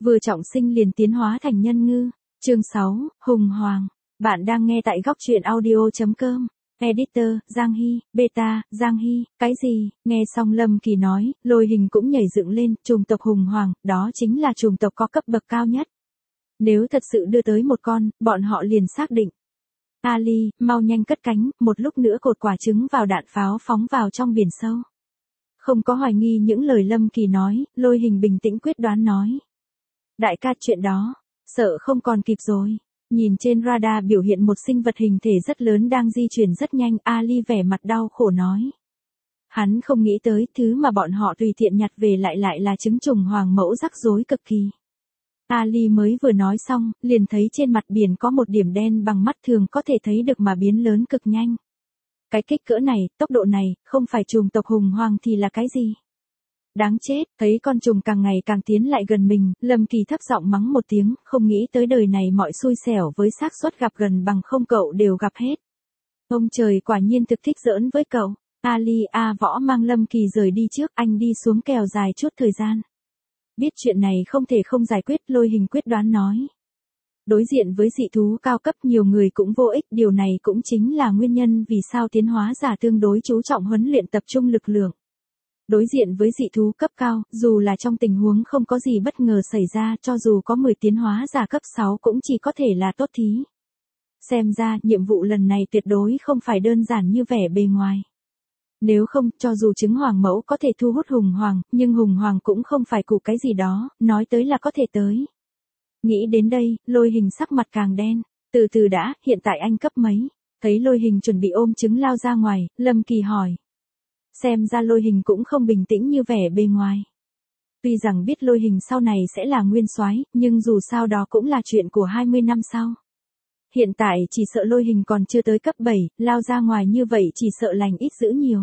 Vừa trọng sinh liền tiến hóa thành nhân ngư. Chương 6, Hùng Hoàng. Bạn đang nghe tại góc truyện audio.com. Editor, Giang Hy, Beta, Giang Hy, cái gì? Nghe xong Lâm Kỳ nói, Lôi Hình cũng nhảy dựng lên, chủng tộc Hùng Hoàng, đó chính là chủng tộc có cấp bậc cao nhất. Nếu thật sự đưa tới một con, bọn họ liền xác định. Ali, mau nhanh cất cánh, một lúc nữa cột quả trứng vào đạn pháo phóng vào trong biển sâu. Không có hoài nghi những lời Lâm Kỳ nói, Lôi Hình bình tĩnh quyết đoán nói. Đại ca, chuyện đó, sợ không còn kịp rồi. Nhìn trên radar biểu hiện một sinh vật hình thể rất lớn đang di chuyển rất nhanh, Ali vẻ mặt đau khổ nói. Hắn không nghĩ tới thứ mà bọn họ tùy tiện nhặt về lại là trứng trùng hoàng mẫu rắc rối cực kỳ. Ali mới vừa nói xong, liền thấy trên mặt biển có một điểm đen bằng mắt thường có thể thấy được mà biến lớn cực nhanh. Cái kích cỡ này, tốc độ này, không phải chủng tộc Hùng Hoàng thì là cái gì? Đáng chết, thấy con trùng càng ngày càng tiến lại gần mình, Lâm Kỳ thấp giọng mắng một tiếng, không nghĩ tới đời này mọi xui xẻo với xác suất gặp gần bằng không cậu đều gặp hết. Ông trời quả nhiên thực thích giỡn với cậu. Ali A Võ mang Lâm Kỳ rời đi trước, anh đi xuống kèo dài chút thời gian. Biết chuyện này không thể không giải quyết, Lôi Hình quyết đoán nói. Đối diện với dị thú cao cấp nhiều người cũng vô ích, điều này cũng chính là nguyên nhân vì sao tiến hóa giả tương đối chú trọng huấn luyện tập trung lực lượng. Đối diện với dị thú cấp cao, dù là trong tình huống không có gì bất ngờ xảy ra, cho dù có 10 tiến hóa giả cấp 6 cũng chỉ có thể là tốt thí. Xem ra, nhiệm vụ lần này tuyệt đối không phải đơn giản như vẻ bề ngoài. Nếu không, cho dù trứng hoàng mẫu có thể thu hút Hùng Hoàng, nhưng Hùng Hoàng cũng không phải cụ cái gì đó, nói tới là có thể tới. Nghĩ đến đây, Lôi Hình sắc mặt càng đen. Từ từ đã, hiện tại anh cấp mấy? Thấy Lôi Hình chuẩn bị ôm trứng lao ra ngoài, Lâm Kỳ hỏi. Xem ra Lôi Hình cũng không bình tĩnh như vẻ bề ngoài. Tuy rằng biết Lôi Hình sau này sẽ là nguyên soái, nhưng dù sao đó cũng là chuyện của 20 năm sau. Hiện tại chỉ sợ Lôi Hình còn chưa tới cấp 7, lao ra ngoài như vậy chỉ sợ lành ít dữ nhiều.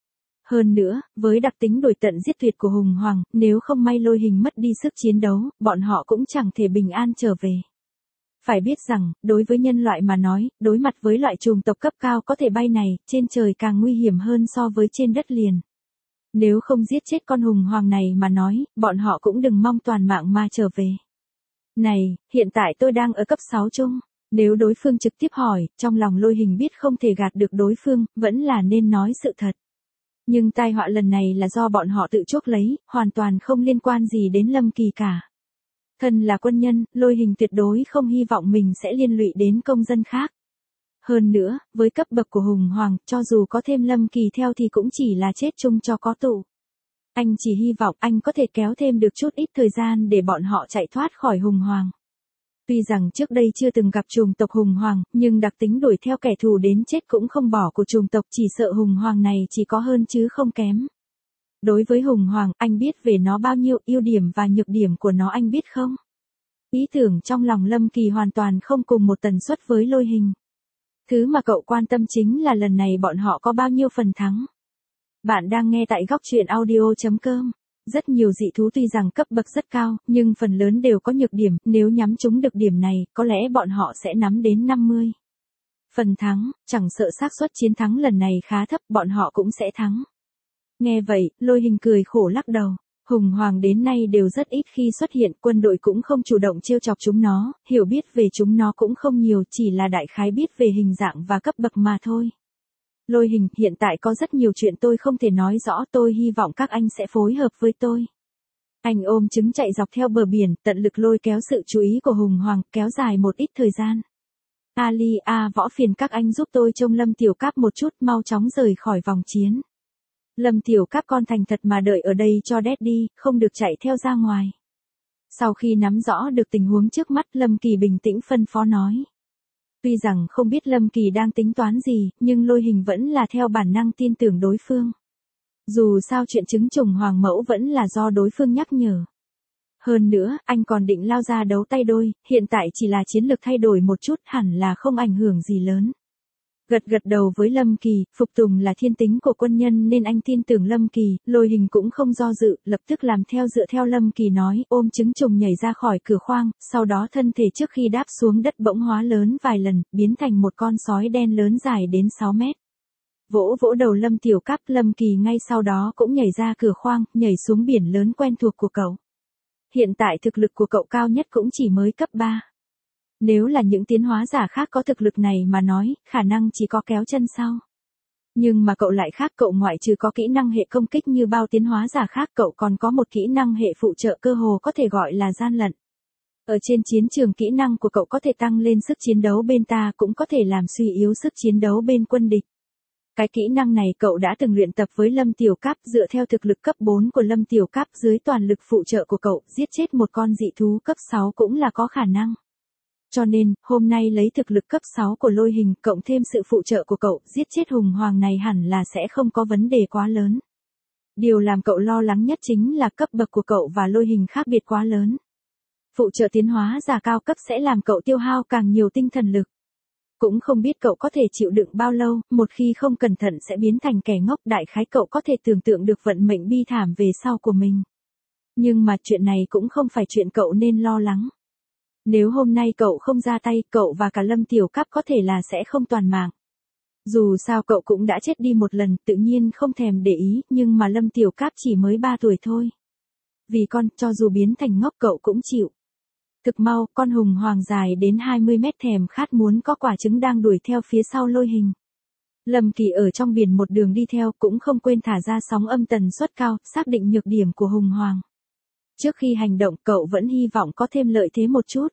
Hơn nữa, với đặc tính đuổi tận giết tuyệt của Hùng Hoàng, nếu không may Lôi Hình mất đi sức chiến đấu, bọn họ cũng chẳng thể bình an trở về. Phải biết rằng, đối với nhân loại mà nói, đối mặt với loại chủng tộc cấp cao có thể bay này, trên trời càng nguy hiểm hơn so với trên đất liền. Nếu không giết chết con Hùng Hoàng này mà nói, bọn họ cũng đừng mong toàn mạng mà trở về. Này, hiện tại tôi đang ở cấp 6 chung. Nếu đối phương trực tiếp hỏi, trong lòng Lôi Hình biết không thể gạt được đối phương, vẫn là nên nói sự thật. Nhưng tai họa lần này là do bọn họ tự chuốc lấy, hoàn toàn không liên quan gì đến Lâm Kỳ cả. Thân là quân nhân, Lôi Hình tuyệt đối không hy vọng mình sẽ liên lụy đến công dân khác. Hơn nữa, với cấp bậc của Hùng Hoàng, cho dù có thêm Lâm Kỳ theo thì cũng chỉ là chết chung cho có tụ. Anh chỉ hy vọng anh có thể kéo thêm được chút ít thời gian để bọn họ chạy thoát khỏi Hùng Hoàng. Tuy rằng trước đây chưa từng gặp chủng tộc Hùng Hoàng, nhưng đặc tính đuổi theo kẻ thù đến chết cũng không bỏ của chủng tộc chỉ sợ Hùng Hoàng này chỉ có hơn chứ không kém. Đối với Hùng Hoàng, anh biết về nó bao nhiêu, ưu điểm và nhược điểm của nó anh biết không? Ý tưởng trong lòng Lâm Kỳ hoàn toàn không cùng một tần suất với Lôi Hình. Thứ mà cậu quan tâm chính là lần này bọn họ có bao nhiêu phần thắng. Bạn đang nghe tại góc truyện audio.com. Rất nhiều dị thú tuy rằng cấp bậc rất cao, nhưng phần lớn đều có nhược điểm, nếu nhắm trúng được điểm này, có lẽ bọn họ sẽ nắm đến 50. Phần thắng, chẳng sợ xác suất chiến thắng lần này khá thấp, bọn họ cũng sẽ thắng. Nghe vậy, Lôi Hình cười khổ lắc đầu. Hùng Hoàng đến nay đều rất ít khi xuất hiện, quân đội cũng không chủ động trêu chọc chúng nó, hiểu biết về chúng nó cũng không nhiều, chỉ là đại khái biết về hình dạng và cấp bậc mà thôi. Lôi Hình, hiện tại có rất nhiều chuyện tôi không thể nói rõ, tôi hy vọng các anh sẽ phối hợp với tôi. Anh ôm trứng chạy dọc theo bờ biển, tận lực lôi kéo sự chú ý của Hùng Hoàng, kéo dài một ít thời gian. Ali A Võ, phiền các anh giúp tôi trông Lâm Tiểu Cáp một chút, mau chóng rời khỏi vòng chiến. Lâm Tiểu Cáp, con thành thật mà đợi ở đây cho Daddy, không được chạy theo ra ngoài. Sau khi nắm rõ được tình huống trước mắt, Lâm Kỳ bình tĩnh phân phó nói. Tuy rằng không biết Lâm Kỳ đang tính toán gì, nhưng Lôi Hình vẫn là theo bản năng tin tưởng đối phương. Dù sao chuyện trứng trùng hoàng mẫu vẫn là do đối phương nhắc nhở. Hơn nữa, anh còn định lao ra đấu tay đôi, hiện tại chỉ là chiến lược thay đổi một chút, hẳn là không ảnh hưởng gì lớn. Gật đầu với Lâm Kỳ, phục tùng là thiên tính của quân nhân nên anh tin tưởng Lâm Kỳ, Lôi Hình cũng không do dự, lập tức làm theo dựa theo Lâm Kỳ nói, ôm trứng trùng nhảy ra khỏi cửa khoang, sau đó thân thể trước khi đáp xuống đất bỗng hóa lớn vài lần, biến thành một con sói đen lớn dài đến 6 mét. Vỗ vỗ đầu Lâm Tiểu Cáp, Lâm Kỳ ngay sau đó cũng nhảy ra cửa khoang, nhảy xuống biển lớn quen thuộc của cậu. Hiện tại thực lực của cậu cao nhất cũng chỉ mới cấp 3. Nếu là những tiến hóa giả khác có thực lực này mà nói, khả năng chỉ có kéo chân sau. Nhưng mà cậu lại khác, cậu ngoại trừ có kỹ năng hệ công kích như bao tiến hóa giả khác, cậu còn có một kỹ năng hệ phụ trợ cơ hồ có thể gọi là gian lận. Ở trên chiến trường kỹ năng của cậu có thể tăng lên sức chiến đấu bên ta, cũng có thể làm suy yếu sức chiến đấu bên quân địch. Cái kỹ năng này cậu đã từng luyện tập với Lâm Tiểu Cáp, dựa theo thực lực cấp 4 của Lâm Tiểu Cáp dưới toàn lực phụ trợ của cậu, giết chết một con dị thú cấp 6 cũng là có khả năng. Cho nên, hôm nay lấy thực lực cấp 6 của Lôi Hình, cộng thêm sự phụ trợ của cậu, giết chết hùng hoàng này hẳn là sẽ không có vấn đề quá lớn. Điều làm cậu lo lắng nhất chính là cấp bậc của cậu và Lôi Hình khác biệt quá lớn. Phụ trợ tiến hóa giả cao cấp sẽ làm cậu tiêu hao càng nhiều tinh thần lực. Cũng không biết cậu có thể chịu đựng bao lâu, một khi không cẩn thận sẽ biến thành kẻ ngốc, đại khái cậu có thể tưởng tượng được vận mệnh bi thảm về sau của mình. Nhưng mà chuyện này cũng không phải chuyện cậu nên lo lắng. Nếu hôm nay cậu không ra tay, cậu và cả Lâm Tiểu Cáp có thể là sẽ không toàn mạng. Dù sao cậu cũng đã chết đi một lần, tự nhiên không thèm để ý, nhưng mà Lâm Tiểu Cáp chỉ mới 3 tuổi thôi. Vì con, cho dù biến thành ngốc cậu cũng chịu. Thực mau, con hùng hoàng dài đến 20 mét thèm khát muốn có quả trứng đang đuổi theo phía sau Lôi Hình. Lâm Kỳ ở trong biển một đường đi theo, cũng không quên thả ra sóng âm tần suất cao, xác định nhược điểm của hùng hoàng. Trước khi hành động, cậu vẫn hy vọng có thêm lợi thế một chút.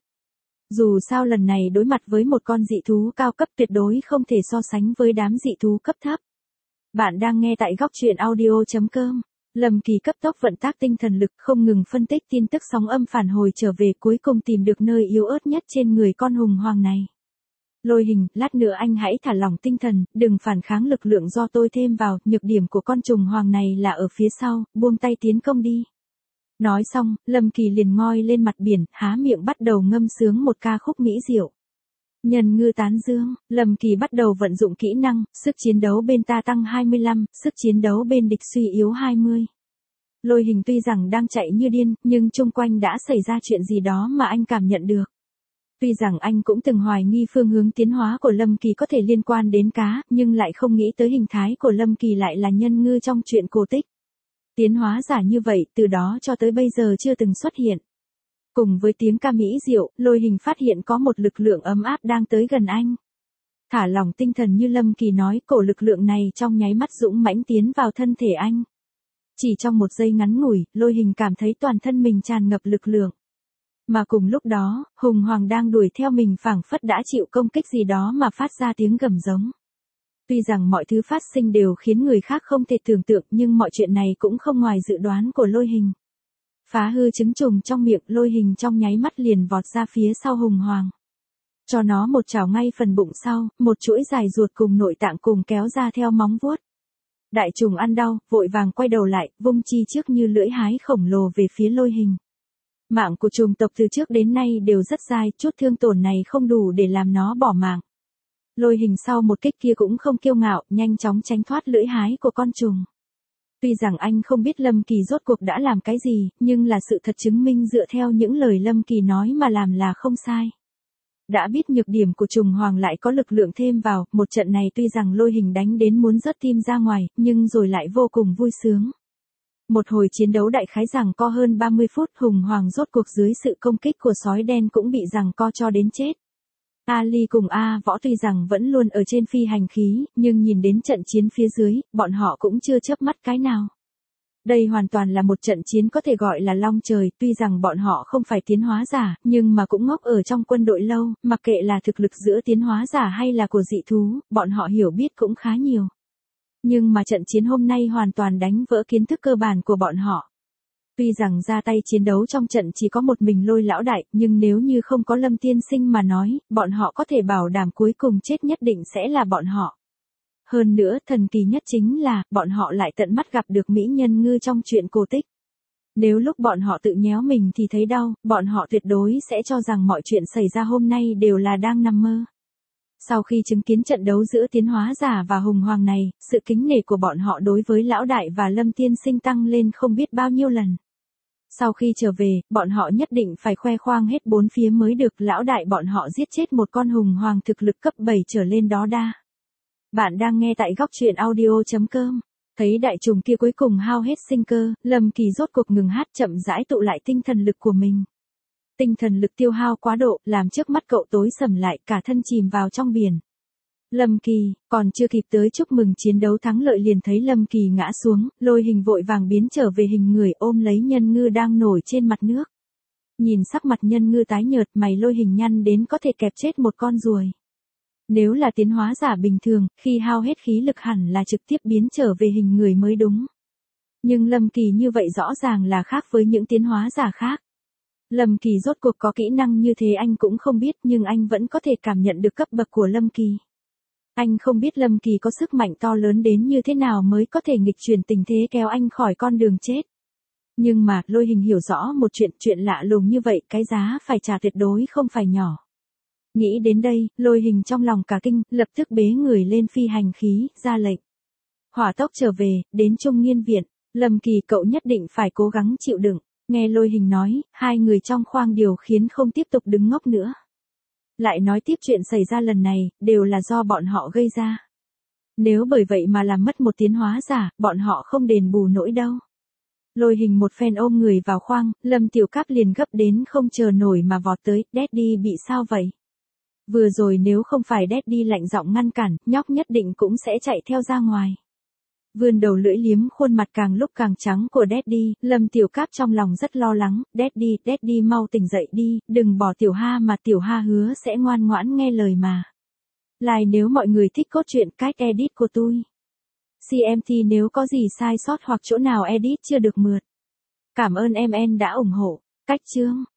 Dù sao lần này đối mặt với một con dị thú cao cấp tuyệt đối không thể so sánh với đám dị thú cấp thấp. Bạn đang nghe tại góc truyện audio.com. Lâm Kỳ cấp tốc vận tác tinh thần lực, không ngừng phân tích tin tức sóng âm phản hồi trở về, cuối cùng tìm được nơi yếu ớt nhất trên người con hùng hoàng này. Lôi Hình, lát nữa anh hãy thả lỏng tinh thần, đừng phản kháng lực lượng do tôi thêm vào, nhược điểm của con trùng hoàng này là ở phía sau, buông tay tiến công đi. Nói xong, Lâm Kỳ liền ngoi lên mặt biển, há miệng bắt đầu ngâm sướng một ca khúc mỹ diệu. Nhân ngư tán dương, Lâm Kỳ bắt đầu vận dụng kỹ năng, sức chiến đấu bên ta tăng 25, sức chiến đấu bên địch suy yếu 20. Lôi Hình tuy rằng đang chạy như điên, nhưng chung quanh đã xảy ra chuyện gì đó mà anh cảm nhận được. Tuy rằng anh cũng từng hoài nghi phương hướng tiến hóa của Lâm Kỳ có thể liên quan đến cá, nhưng lại không nghĩ tới hình thái của Lâm Kỳ lại là nhân ngư trong truyện cổ tích. Tiến hóa giả như vậy, từ đó cho tới bây giờ chưa từng xuất hiện. Cùng với tiếng ca mỹ diệu, Lôi Hình phát hiện có một lực lượng ấm áp đang tới gần anh. Thả lỏng tinh thần như Lâm Kỳ nói, cổ lực lượng này trong nháy mắt dũng mãnh tiến vào thân thể anh. Chỉ trong một giây ngắn ngủi, Lôi Hình cảm thấy toàn thân mình tràn ngập lực lượng. Mà cùng lúc đó, hùng hoàng đang đuổi theo mình phảng phất đã chịu công kích gì đó mà phát ra tiếng gầm giống. Tuy rằng mọi thứ phát sinh đều khiến người khác không thể tưởng tượng, nhưng mọi chuyện này cũng không ngoài dự đoán của Lôi Hình. Phá hư trứng trùng trong miệng, Lôi Hình trong nháy mắt liền vọt ra phía sau hùng hoàng. Cho nó một chảo ngay phần bụng sau, một chuỗi dài ruột cùng nội tạng cùng kéo ra theo móng vuốt. Đại trùng ăn đau, vội vàng quay đầu lại, vung chi trước như lưỡi hái khổng lồ về phía Lôi Hình. Mạng của trùng tộc từ trước đến nay đều rất dai, chút thương tổn này không đủ để làm nó bỏ mạng. Lôi Hình sau một kích kia cũng không kiêu ngạo, nhanh chóng tránh thoát lưỡi hái của con trùng. Tuy rằng anh không biết Lâm Kỳ rốt cuộc đã làm cái gì, nhưng là sự thật chứng minh dựa theo những lời Lâm Kỳ nói mà làm là không sai. Đã biết nhược điểm của trùng hoàng lại có lực lượng thêm vào, một trận này tuy rằng Lôi Hình đánh đến muốn rớt tim ra ngoài, nhưng rồi lại vô cùng vui sướng. Một hồi chiến đấu đại khái giằng co hơn 30 phút, hùng hoàng rốt cuộc dưới sự công kích của sói đen cũng bị giằng co cho đến chết. Ali cùng A Võ tuy rằng vẫn luôn ở trên phi hành khí, nhưng nhìn đến trận chiến phía dưới, bọn họ cũng chưa chớp mắt cái nào. Đây hoàn toàn là một trận chiến có thể gọi là long trời, tuy rằng bọn họ không phải tiến hóa giả, nhưng mà cũng ngốc ở trong quân đội lâu, mặc kệ là thực lực giữa tiến hóa giả hay là của dị thú, bọn họ hiểu biết cũng khá nhiều. Nhưng mà trận chiến hôm nay hoàn toàn đánh vỡ kiến thức cơ bản của bọn họ. Tuy rằng ra tay chiến đấu trong trận chỉ có một mình Lôi lão đại, nhưng nếu như không có Lâm tiên sinh mà nói, bọn họ có thể bảo đảm cuối cùng chết nhất định sẽ là bọn họ. Hơn nữa, thần kỳ nhất chính là, bọn họ lại tận mắt gặp được mỹ nhân ngư trong truyện cổ tích. Nếu lúc bọn họ tự nhéo mình thì thấy đau, bọn họ tuyệt đối sẽ cho rằng mọi chuyện xảy ra hôm nay đều là đang nằm mơ. Sau khi chứng kiến trận đấu giữa tiến hóa giả và hùng hoàng này, sự kính nể của bọn họ đối với lão đại và Lâm tiên sinh tăng lên không biết bao nhiêu lần. Sau khi trở về, bọn họ nhất định phải khoe khoang hết bốn phía mới được, lão đại bọn họ giết chết một con hùng hoàng thực lực cấp 7 trở lên đó đa. Bạn đang nghe tại góc truyện audio.com. Thấy đại trùng kia cuối cùng hao hết sinh cơ, Lâm Kỳ rốt cuộc ngừng hát, chậm rãi tụ lại tinh thần lực của mình. Tinh thần lực tiêu hao quá độ, làm trước mắt cậu tối sầm lại, cả thân chìm vào trong biển. Lâm Kỳ, còn chưa kịp tới chúc mừng chiến đấu thắng lợi liền thấy Lâm Kỳ ngã xuống, Lôi Hình vội vàng biến trở về hình người ôm lấy Nhân Ngư đang nổi trên mặt nước. Nhìn sắc mặt Nhân Ngư tái nhợt, mày Lôi Hình nhăn đến có thể kẹp chết một con ruồi. Nếu là tiến hóa giả bình thường, khi hao hết khí lực hẳn là trực tiếp biến trở về hình người mới đúng. Nhưng Lâm Kỳ như vậy rõ ràng là khác với những tiến hóa giả khác. Lâm Kỳ rốt cuộc có kỹ năng như thế anh cũng không biết, nhưng anh vẫn có thể cảm nhận được cấp bậc của Lâm Kỳ. Anh không biết Lâm Kỳ có sức mạnh to lớn đến như thế nào mới có thể nghịch chuyển tình thế kéo anh khỏi con đường chết. Nhưng mà, Lôi Hình hiểu rõ một chuyện lạ lùng như vậy, cái giá phải trả tuyệt đối không phải nhỏ. Nghĩ đến đây, Lôi Hình trong lòng cả kinh, lập tức bế người lên phi hành khí, ra lệnh. Hỏa tốc trở về, đến Trung Nghiên viện, Lâm Kỳ cậu nhất định phải cố gắng chịu đựng. Nghe Lôi Hình nói, hai người trong khoang điều khiển không tiếp tục đứng ngốc nữa. Lại nói tiếp chuyện xảy ra lần này, đều là do bọn họ gây ra. Nếu bởi vậy mà làm mất một tiến hóa giả, bọn họ không đền bù nổi đâu. Lôi Hình một phen ôm người vào khoang, Lâm Tiểu Cáp liền gấp đến không chờ nổi mà vọt tới, Daddy bị sao vậy? Vừa rồi nếu không phải Daddy lạnh giọng ngăn cản, nhóc nhất định cũng sẽ chạy theo ra ngoài. Vươn đầu lưỡi liếm khuôn mặt càng lúc càng trắng của Daddy, Lâm Tiểu Cáp trong lòng rất lo lắng, Daddy mau tỉnh dậy đi, đừng bỏ Tiểu Ha mà Tiểu Ha hứa sẽ ngoan ngoãn nghe lời mà. Like nếu mọi người thích cốt truyện cách edit của tôi. CMT nếu có gì sai sót hoặc chỗ nào edit chưa được mượt. Cảm ơn MN đã ủng hộ. Cách chương